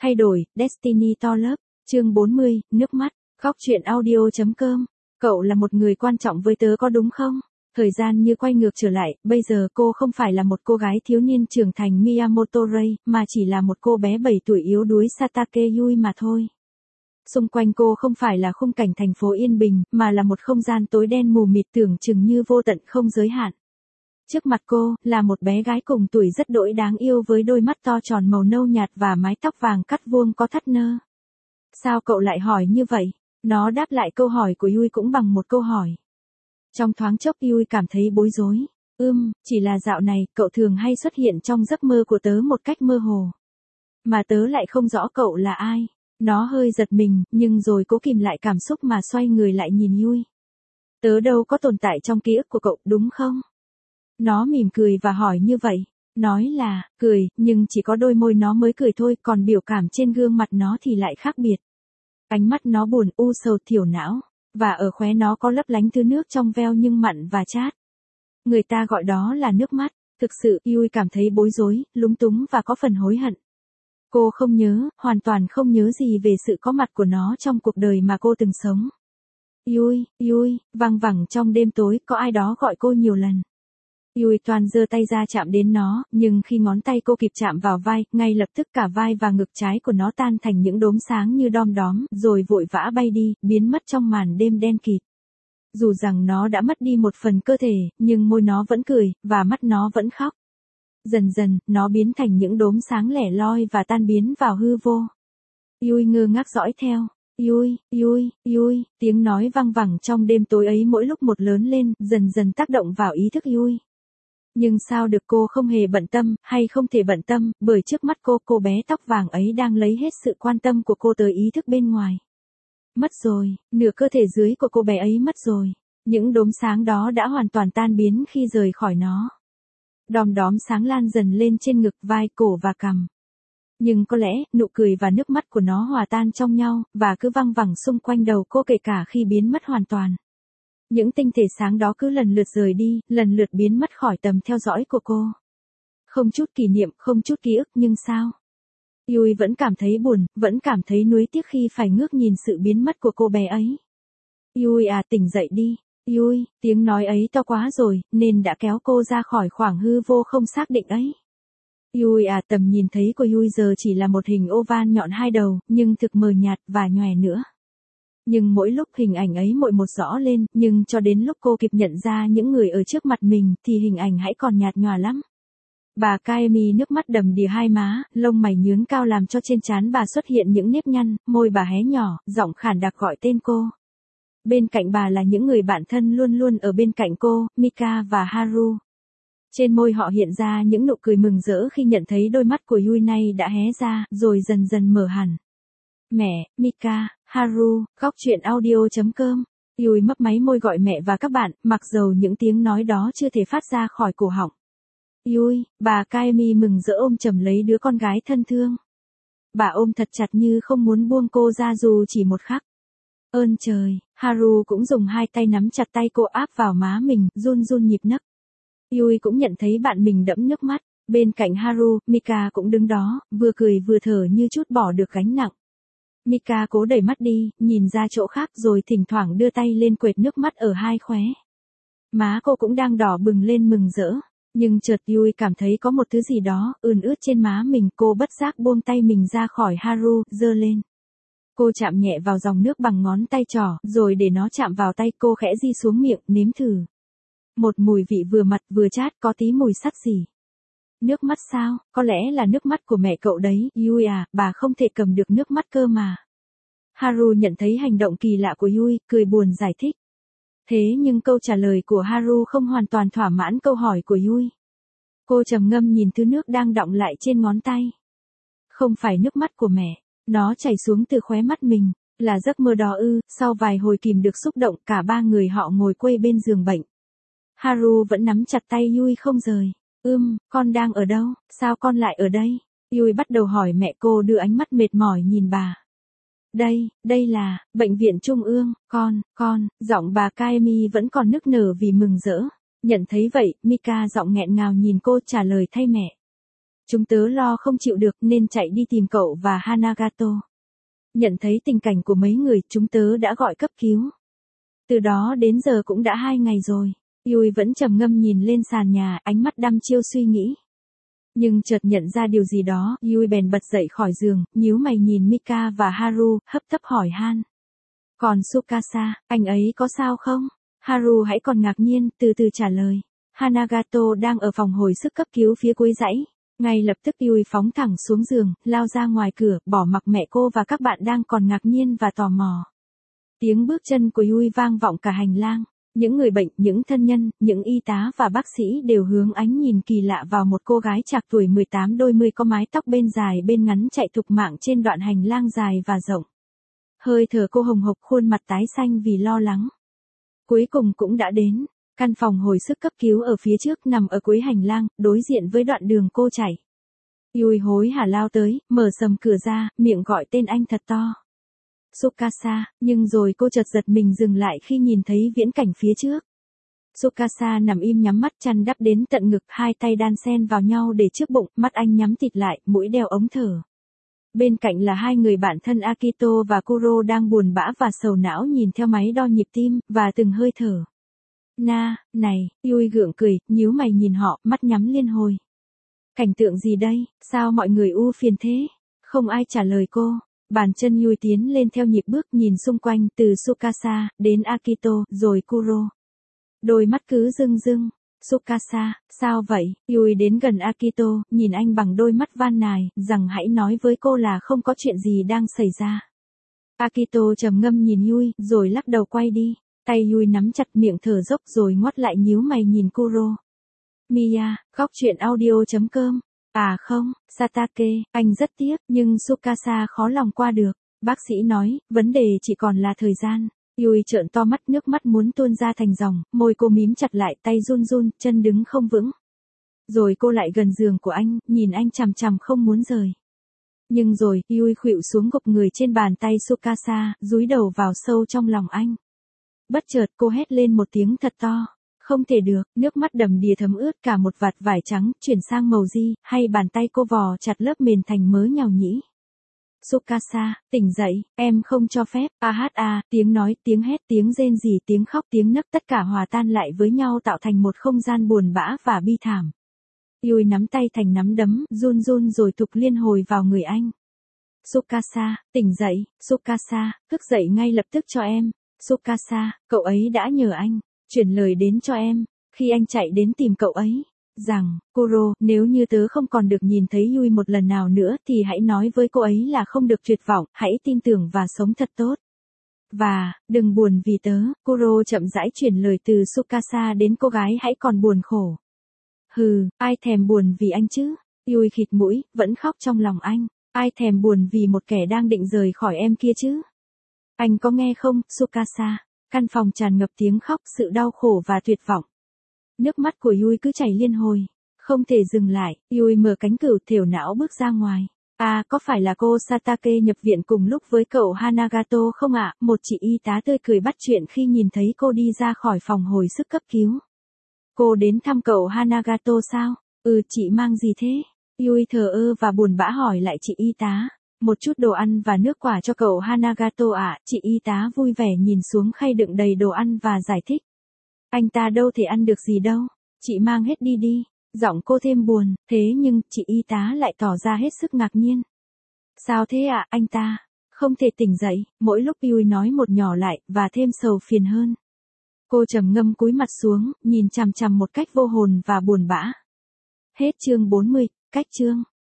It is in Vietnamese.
Thay đổi, Destiny to lớp, chương 40, nước mắt, khóc chuyện audio.com. Cậu là một người quan trọng với tớ có đúng không? Thời gian như quay ngược trở lại, bây giờ cô không phải là một cô gái thiếu niên trưởng thành Miyamoto Rei, mà chỉ là một cô bé 7 tuổi yếu đuối Satake Yui mà thôi. Xung quanh cô không phải là khung cảnh thành phố yên bình, mà là một không gian tối đen mù mịt tưởng chừng như vô tận không giới hạn. Trước mặt cô, là một bé gái cùng tuổi rất đỗi đáng yêu với đôi mắt to tròn màu nâu nhạt và mái tóc vàng cắt vuông có thắt nơ. Sao cậu lại hỏi như vậy? Nó đáp lại câu hỏi của Yui cũng bằng một câu hỏi. Trong thoáng chốc Yui cảm thấy bối rối. Chỉ là dạo này, cậu thường hay xuất hiện trong giấc mơ của tớ một cách mơ hồ. Mà tớ lại không rõ cậu là ai. Nó hơi giật mình, nhưng rồi cố kìm lại cảm xúc mà xoay người lại nhìn Yui. Tớ đâu có tồn tại trong ký ức của cậu, đúng không? Nó mỉm cười và hỏi như vậy. Nói là, cười, nhưng chỉ có đôi môi nó mới cười thôi, còn biểu cảm trên gương mặt nó thì lại khác biệt. Ánh mắt nó buồn u sầu thiểu não, và ở khóe nó có lấp lánh thứ nước trong veo nhưng mặn và chát. Người ta gọi đó là nước mắt. Thực sự, Yui cảm thấy bối rối, lúng túng và có phần hối hận. Cô không nhớ, hoàn toàn không nhớ gì về sự có mặt của nó trong cuộc đời mà cô từng sống. Yui, Yui, văng vẳng trong đêm tối, có ai đó gọi cô nhiều lần. Yui toàn giơ tay ra chạm đến nó, nhưng khi ngón tay cô kịp chạm vào vai, ngay lập tức cả vai và ngực trái của nó tan thành những đốm sáng như đom đóm, rồi vội vã bay đi, biến mất trong màn đêm đen kịt. Dù rằng nó đã mất đi một phần cơ thể, nhưng môi nó vẫn cười, và mắt nó vẫn khóc. Dần dần, nó biến thành những đốm sáng lẻ loi và tan biến vào hư vô. Yui ngơ ngác dõi theo. Yui, Yui, Yui, tiếng nói văng vẳng trong đêm tối ấy mỗi lúc một lớn lên, dần dần tác động vào ý thức Yui. Nhưng sao được, cô không hề bận tâm, hay không thể bận tâm, bởi trước mắt cô bé tóc vàng ấy đang lấy hết sự quan tâm của cô tới ý thức bên ngoài. Mất rồi, nửa cơ thể dưới của cô bé ấy mất rồi. Những đốm sáng đó đã hoàn toàn tan biến khi rời khỏi nó. Đom đóm sáng lan dần lên trên ngực, vai, cổ và cằm. Nhưng có lẽ, nụ cười và nước mắt của nó hòa tan trong nhau, và cứ văng vẳng xung quanh đầu cô kể cả khi biến mất hoàn toàn. Những tinh thể sáng đó cứ lần lượt rời đi, lần lượt biến mất khỏi tầm theo dõi của cô. Không chút kỷ niệm, không chút ký ức, nhưng sao? Yui vẫn cảm thấy buồn, vẫn cảm thấy nuối tiếc khi phải ngước nhìn sự biến mất của cô bé ấy. Yui à, tỉnh dậy đi. Yui, tiếng nói ấy to quá rồi, nên đã kéo cô ra khỏi khoảng hư vô không xác định ấy. Yui à, tầm nhìn thấy của Yui giờ chỉ là một hình oval nhọn hai đầu, nhưng thực mờ nhạt và nhòe nữa. Nhưng mỗi lúc hình ảnh ấy mỗi một rõ lên, nhưng cho đến lúc cô kịp nhận ra những người ở trước mặt mình, thì hình ảnh hãy còn nhạt nhòa lắm. Bà Kaemi nước mắt đầm đìa hai má, lông mày nhướng cao làm cho trên trán bà xuất hiện những nếp nhăn, môi bà hé nhỏ, giọng khản đặc gọi tên cô. Bên cạnh bà là những người bạn thân luôn luôn ở bên cạnh cô, Mika và Haru. Trên môi họ hiện ra những nụ cười mừng rỡ khi nhận thấy đôi mắt của Yui nay đã hé ra, rồi dần dần mở hẳn. Mẹ, Mika, Haru, khóc chuyện audio.com. Yui mấp máy môi gọi mẹ và các bạn, mặc dầu những tiếng nói đó chưa thể phát ra khỏi cổ họng. Yui, bà Kaemi mừng rỡ ôm chầm lấy đứa con gái thân thương. Bà ôm thật chặt như không muốn buông cô ra dù chỉ một khắc. Ơn trời, Haru cũng dùng hai tay nắm chặt tay cô áp vào má mình, run run nhịp nấc. Yui cũng nhận thấy bạn mình đẫm nước mắt. Bên cạnh Haru, Mika cũng đứng đó, vừa cười vừa thở như chút bỏ được gánh nặng. Mika cố đẩy mắt đi, nhìn ra chỗ khác rồi thỉnh thoảng đưa tay lên quệt nước mắt ở hai khóe. Má cô cũng đang đỏ bừng lên mừng rỡ. Nhưng chợt Yui cảm thấy có một thứ gì đó ươn ướt trên má mình, cô bất giác buông tay mình ra khỏi Haru, giơ lên. Cô chạm nhẹ vào dòng nước bằng ngón tay trỏ, rồi để nó chạm vào tay cô khẽ di xuống miệng, nếm thử. Một mùi vị vừa mặn vừa chát, có tí mùi sắt xỉ. Nước mắt sao? Có lẽ là nước mắt của mẹ cậu đấy, Yui à, bà không thể cầm được nước mắt cơ mà. Haru nhận thấy hành động kỳ lạ của Yui, cười buồn giải thích. Thế nhưng câu trả lời của Haru không hoàn toàn thỏa mãn câu hỏi của Yui. Cô trầm ngâm nhìn thứ nước đang đọng lại trên ngón tay. Không phải nước mắt của mẹ, nó chảy xuống từ khóe mắt mình, là giấc mơ đó ư. Sau vài hồi kìm được xúc động, cả ba người họ ngồi quây bên giường bệnh. Haru vẫn nắm chặt tay Yui không rời. Con đang ở đâu, sao con lại ở đây? Yui bắt đầu hỏi mẹ, cô đưa ánh mắt mệt mỏi nhìn bà. Đây là, bệnh viện trung ương, giọng bà Kaemi vẫn còn nức nở vì mừng rỡ. Nhận thấy vậy, Mika giọng nghẹn ngào nhìn cô trả lời thay mẹ. Chúng tớ lo không chịu được nên chạy đi tìm cậu và Hanagato. Nhận thấy tình cảnh của mấy người, chúng tớ đã gọi cấp cứu. Từ đó đến giờ cũng đã 2 ngày rồi. Yui vẫn trầm ngâm nhìn lên sàn nhà, ánh mắt đăm chiêu suy nghĩ. Nhưng chợt nhận ra điều gì đó, Yui bèn bật dậy khỏi giường, nhíu mày nhìn Mika và Haru, hấp tấp hỏi han. Còn Tsukasa, anh ấy có sao không? Haru hãy còn ngạc nhiên, từ từ trả lời. Hanagato đang ở phòng hồi sức cấp cứu phía cuối dãy. Ngay lập tức Yui phóng thẳng xuống giường, lao ra ngoài cửa, bỏ mặc mẹ cô và các bạn đang còn ngạc nhiên và tò mò. Tiếng bước chân của Yui vang vọng cả hành lang. Những người bệnh, những thân nhân, những y tá và bác sĩ đều hướng ánh nhìn kỳ lạ vào một cô gái trạc tuổi 18 đôi mươi có mái tóc bên dài bên ngắn chạy thục mạng trên đoạn hành lang dài và rộng. Hơi thở cô hồng hộc, khuôn mặt tái xanh vì lo lắng. Cuối cùng cũng đã đến. Căn phòng hồi sức cấp cứu ở phía trước nằm ở cuối hành lang, đối diện với đoạn đường cô chạy. Yui hối hả lao tới, mở sầm cửa ra, miệng gọi tên anh thật to. Tsukasa, nhưng rồi cô chợt giật mình dừng lại khi nhìn thấy viễn cảnh phía trước. Tsukasa nằm im nhắm mắt, chăn đắp đến tận ngực, hai tay đan xen vào nhau để trước bụng, mắt anh nhắm tịt lại, mũi đeo ống thở. Bên cạnh là hai người bạn thân Akito và Kuro đang buồn bã và sầu não nhìn theo máy đo nhịp tim, và từng hơi thở. Này, Yui gượng cười, nhíu mày nhìn họ, mắt nhắm liên hồi. Cảnh tượng gì đây, sao mọi người u phiền thế? Không ai trả lời cô. Bàn chân Yui tiến lên theo nhịp bước, nhìn xung quanh, từ Tsukasa, đến Akito, rồi Kuro. Đôi mắt cứ rưng rưng. Tsukasa, sao vậy? Yui đến gần Akito, nhìn anh bằng đôi mắt van nài, rằng hãy nói với cô là không có chuyện gì đang xảy ra. Akito trầm ngâm nhìn Yui, rồi lắc đầu quay đi. Tay Yui nắm chặt, miệng thở dốc rồi ngoắt lại, nhíu mày nhìn Kuro. Miya, khóc chuyện audio.com. À không, Satake, anh rất tiếc, nhưng Tsukasa khó lòng qua được. Bác sĩ nói, vấn đề chỉ còn là thời gian. Yui trợn to mắt, nước mắt muốn tuôn ra thành dòng, môi cô mím chặt lại, tay run run, chân đứng không vững. Rồi cô lại gần giường của anh, nhìn anh chằm chằm không muốn rời. Nhưng rồi, Yui khuỵu xuống gục người trên bàn tay Tsukasa, dúi đầu vào sâu trong lòng anh. Bất chợt cô hét lên một tiếng thật to. Không thể được, nước mắt đầm đìa thấm ướt cả một vạt vải trắng, chuyển sang màu di, hay bàn tay cô vò chặt lớp mền thành mớ nhàu nhĩ. Tsukasa, tỉnh dậy, em không cho phép, tiếng nói, tiếng hét, tiếng rên rỉ, tiếng khóc, tiếng nấc, tất cả hòa tan lại với nhau tạo thành một không gian buồn bã và bi thảm. Yui nắm tay thành nắm đấm, run run rồi tục liên hồi vào người anh. Tsukasa, tỉnh dậy, Tsukasa, thức dậy ngay lập tức cho em. Tsukasa, cậu ấy đã nhờ anh chuyển lời đến cho em, khi anh chạy đến tìm cậu ấy, rằng, Kuro, nếu như tớ không còn được nhìn thấy Yui một lần nào nữa thì hãy nói với cô ấy là không được tuyệt vọng, hãy tin tưởng và sống thật tốt. Và, đừng buồn vì tớ, Kuro chậm rãi chuyển lời từ Tsukasa đến cô gái, hãy còn buồn khổ. Hừ, ai thèm buồn vì anh chứ? Yui khịt mũi, vẫn khóc trong lòng anh. Ai thèm buồn vì một kẻ đang định rời khỏi em kia chứ? Anh có nghe không, Tsukasa? Căn phòng tràn ngập tiếng khóc, sự đau khổ và tuyệt vọng. Nước mắt của Yui cứ chảy liên hồi. Không thể dừng lại, Yui mở cánh cửa, thều não bước ra ngoài. Có phải là cô Satake nhập viện cùng lúc với cậu Hanagato không ạ? Một chị y tá tươi cười bắt chuyện khi nhìn thấy cô đi ra khỏi phòng hồi sức cấp cứu. Cô đến thăm cậu Hanagato sao? Chị mang gì thế? Yui thờ ơ và buồn bã hỏi lại chị y tá. Một chút đồ ăn và nước quả cho cậu Hanagato ạ, chị y tá vui vẻ nhìn xuống khay đựng đầy đồ ăn và giải thích. Anh ta đâu thể ăn được gì đâu, chị mang hết đi đi. Giọng cô thêm buồn, thế nhưng chị y tá lại tỏ ra hết sức ngạc nhiên. Sao thế ạ, anh ta không thể tỉnh dậy, mỗi lúc Yui nói một nhỏ lại, và thêm sầu phiền hơn. Cô trầm ngâm cúi mặt xuống, nhìn chằm chằm một cách vô hồn và buồn bã. Hết chương 40, cách chương.